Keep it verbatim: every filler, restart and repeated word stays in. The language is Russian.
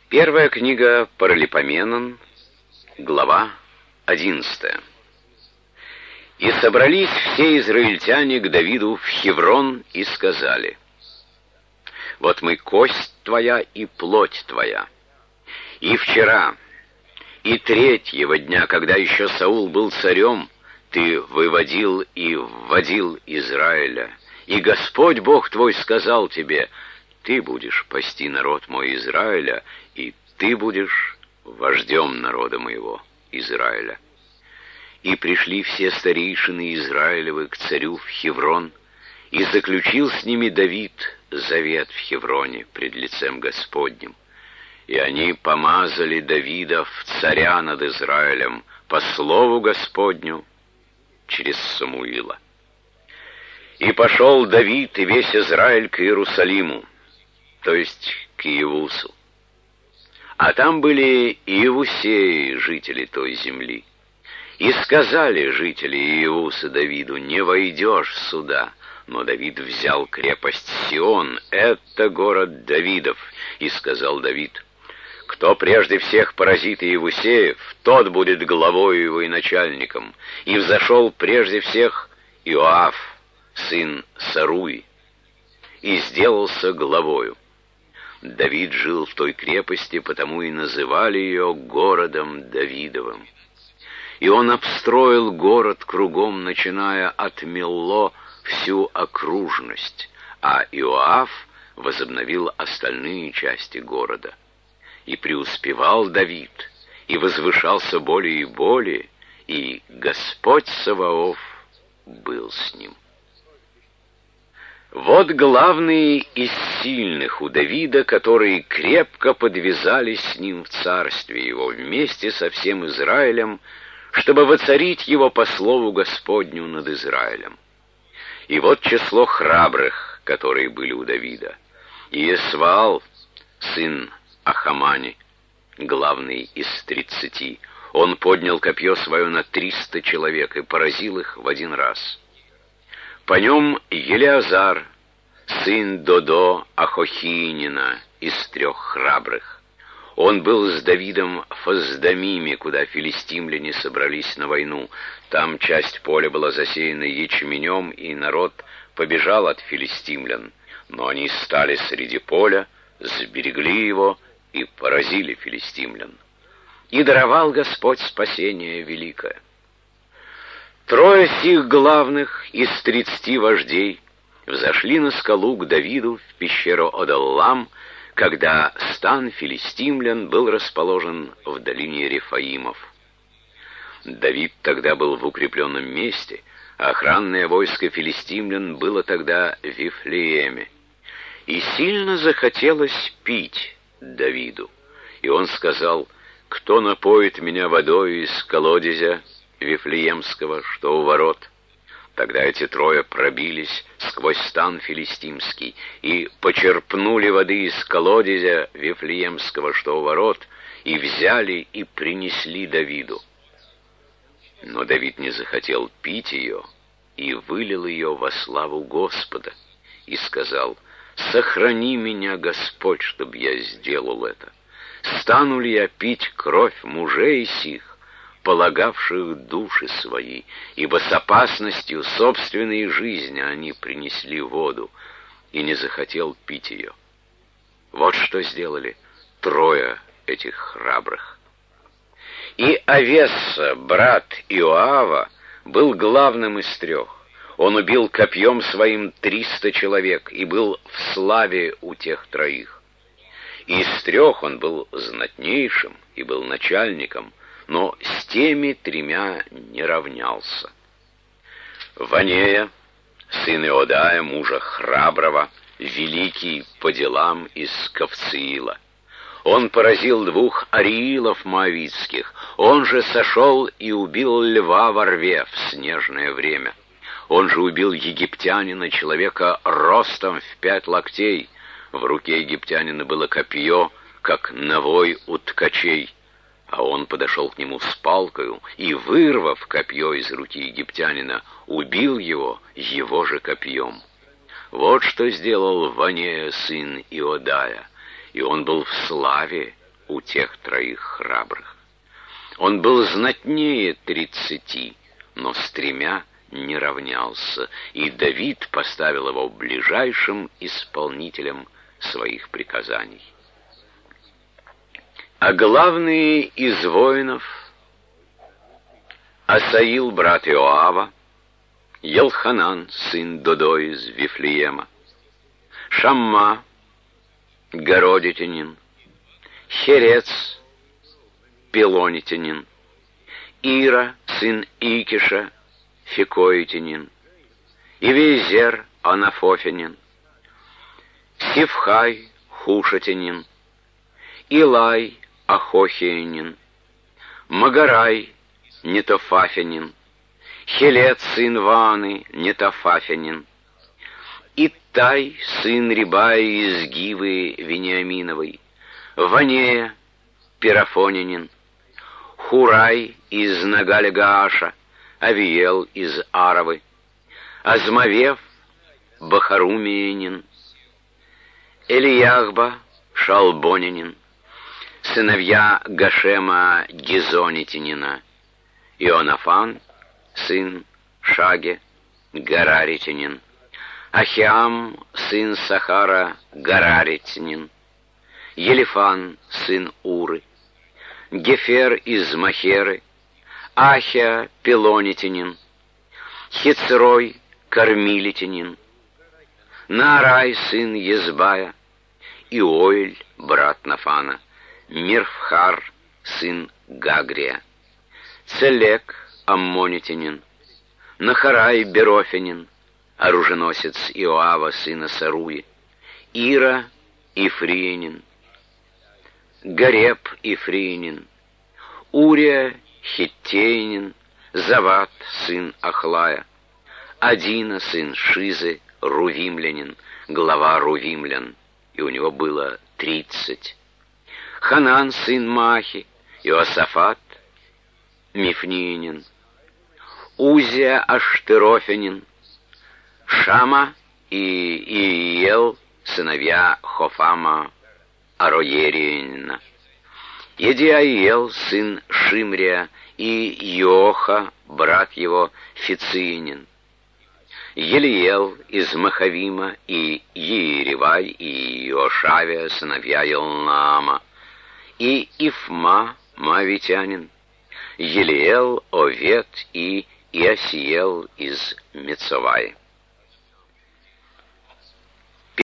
Первая книга Паралипоменон, глава одиннадцатая. «И собрались все израильтяне к Давиду в Хеврон и сказали: вот мы кость твоя и плоть твоя. И вчера, и третьего дня, когда еще Саул был царем, ты выводил и вводил Израиля, и Господь Бог твой сказал тебе: ты будешь пасти народ мой Израиля, и ты будешь вождем народа моего Израиля. И пришли все старейшины Израилевы к царю в Хеврон, и заключил с ними Давид завет в Хевроне пред лицем Господним. И они помазали Давида в царя над Израилем по слову Господню через Самуила. И пошел Давид и весь Израиль к Иерусалиму, то есть к Иевусу. А там были и Иевусеи, жители той земли. И сказали жители Иевуса Давиду: не войдешь сюда. Но Давид взял крепость Сион, это город Давидов. И сказал Давид: кто прежде всех поразит Иевусеев, тот будет главою его и начальником. И взошел прежде всех Иоав, сын Саруи, и сделался главою. Давид жил в той крепости, потому и называли ее городом Давидовым. И он обстроил город кругом, начиная от Милло, всю окружность, а Иоав возобновил остальные части города. И преуспевал Давид, и возвышался более и более, и Господь Саваоф был с ним. Вот главные из сильных у Давида, которые крепко подвязались с ним в царстве его вместе со всем Израилем, чтобы воцарить его по слову Господню над Израилем. И вот число храбрых, которые были у Давида. Иесваал, сын Ахамани, главный из тридцати, он поднял копье свое на триста человек и поразил их в один раз. По нем Елеазар, сын Додо Ахохиинина, из трех храбрых. Он был с Давидом в Фаздамиме, куда филистимляне собрались на войну. Там часть поля была засеяна ячменем, и народ побежал от филистимлян. Но они стали среди поля, сберегли его и поразили филистимлян. И даровал Господь спасение великое. Трое сих главных из тридцати вождей взошли на скалу к Давиду в пещеру Одаллам, когда стан филистимлян был расположен в долине Рефаимов. Давид тогда был в укрепленном месте, а охранное войско филистимлян было тогда в Вифлееме. И сильно захотелось пить Давиду. И он сказал: кто напоит меня водой из колодезя Вифлеемского, что у ворот? Тогда эти трое пробились сквозь стан филистимский и почерпнули воды из колодезя Вифлеемского, что у ворот, и взяли и принесли Давиду. Но Давид не захотел пить ее и вылил ее во славу Господа, и сказал: сохрани меня, Господь, чтоб я сделал это. Стану ли я пить кровь мужей сих, полагавших души свои, ибо с опасностью собственной жизни они принесли воду, и не захотел пить ее. Вот что сделали трое этих храбрых. И Авесса, брат Иоава, был главным из трех. Он убил копьем своим триста человек и был в славе у тех троих. Из трех он был знатнейшим и был начальником, но с теми тремя не равнялся. Ванея, сын Иодая, мужа храброго, великий по делам из Кавциила. Он поразил двух ариилов моавитских, он же сошел и убил льва во рве в снежное время. Он же убил египтянина, человека ростом в пять локтей. В руке египтянина было копье, как навой у ткачей. А он подошел к нему с палкою и, вырвав копье из руки египтянина, убил его его же копьем. Вот что сделал Ванея, сын Иодая, и он был в славе у тех троих храбрых. Он был знатнее тридцати, но с тремя не равнялся, и Давид поставил его ближайшим исполнителем своих приказаний. А главные из воинов — Асаил, брат Иоава, Елханан, сын Додо из Вифлеема, Шамма, Городитянин, Херец, Пелонитянин, Ира, сын Икиша, Фикоитянин, Ивезер, Анафофянин, Сивхай, Хушатянин, Илай, Ахохиянин, Магарай, Нетофафянин, Хелет, сын Ваны, Нетофафянин, Иттай, сын Рибаи из Гивы Вениаминовой, Ванея, Пирафонянин, Хурай из Нагаля-Гааша, Авиел из Аравы, Азмавев, Бахарумиянин, Элияхба, Шалбонянин, сыновья Гашема Гизонитянина, Ионафан, сын Шаге, Гараритянин, Ахиам, сын Сахара, Гараритянин, Елифан, сын Уры, Гефер из Махеры, Ахия, Пелонитянин, Хицрой, Кармилитянин, Наарай, сын Езбая, Иоэль, брат Нафана, Мирфхар, сын Гагрия, Целек, Аммонитянин, Нахарай, Берофянин, оруженосец Иоава, сына Саруи, Ира, Ифриянин, Гареб, Ифриянин, Урия, Хиттеянин, Зават, сын Ахлая, Адина, сын Шизы, Рувимлянин, глава Рувимлян, и у него было тридцать. Ханан, сын Махи, Иосафат, Мифниянин, Узия, Аштырофянин, Шама и Иел, сыновья Хофама, Ароериянина, Едиаиел, сын Шимрия, и Йоха, брат его, Фициянин, Елиел из Махавима, и Иеривай, и Иошавия, сыновья Елнаама, и Ифма, Моавитянин, Елиел, Овет и Иосиел из Мецоваи.